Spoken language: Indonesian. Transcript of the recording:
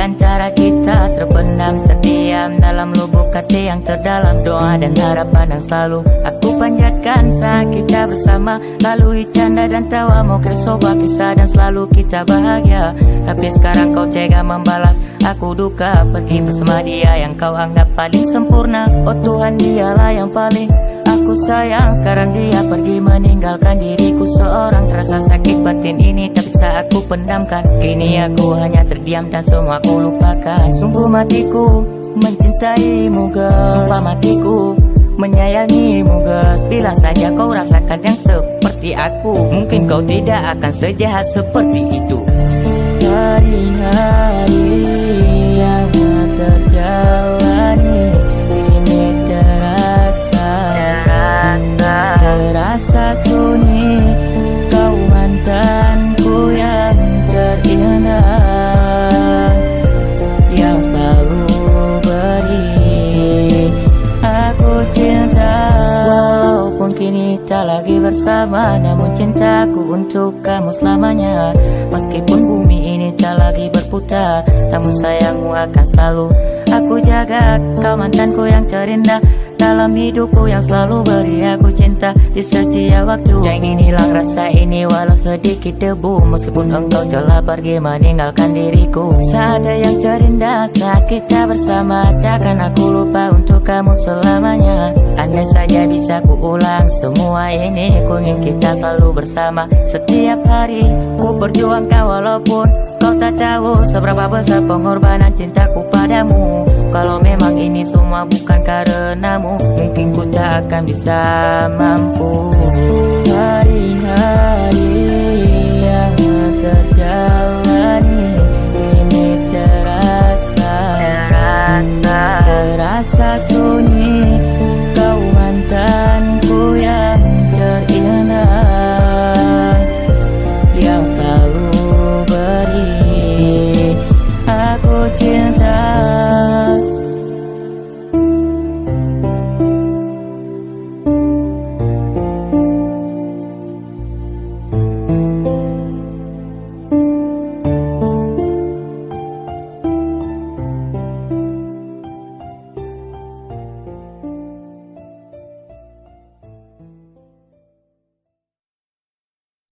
antara kita terpendam, terdiam dalam lubuk hati yang terdalam. Doa dan harapan yang selalu aku panjatkan saat kita bersama. Lalui canda dan tawa, mau kersoba kisah dan selalu kita bahagia. Tapi sekarang kau tega membalas aku duka, pergi bersama dia yang kau anggap paling sempurna. Oh Tuhan, dialah yang paling aku sayang. Sekarang dia pergi meninggalkan diriku seorang. Terasa sakit batin ini tak bisa aku pendamkan. Kini aku hanya terdiam dan semua aku lupakan. Sungguh matiku mencintaimu guys, sumpah matiku menyayangimu guys. Bila saja kau rasakan yang seperti aku, mungkin kau tidak akan sejahat seperti itu. Hari-hari yang terjalani ini terasa sunyi. Kau mantanku yang terindah, yang selalu beri aku cinta. Walaupun kini tak lagi bersama, namun cintaku untuk kamu selamanya. Meskipun bumi ini tak lagi berputar, namun sayangmu akan selalu aku jaga. Kau mantanku yang terindah dalam hidupku, yang selalu beri aku cinta di setiap waktu. Jangan ingin hilang rasa ini walau sedikit debu, meskipun engkau telah pergi meninggalkan diriku. Ada yang terindah saat kita bersama, takkan aku lupa untuk kamu selamanya. Andai saja bisa ku ulang semua ini, ku ingin kita selalu bersama. Setiap hari ku perjuangkan walaupun kau tak tahu seberapa besar pengorbanan cintaku padamu. Kalau memang ini semua bukan karenamu, mungkin ku tak akan bisa mampu. Hari-hari yang terjalani ini terasa sunyi. Kau mantan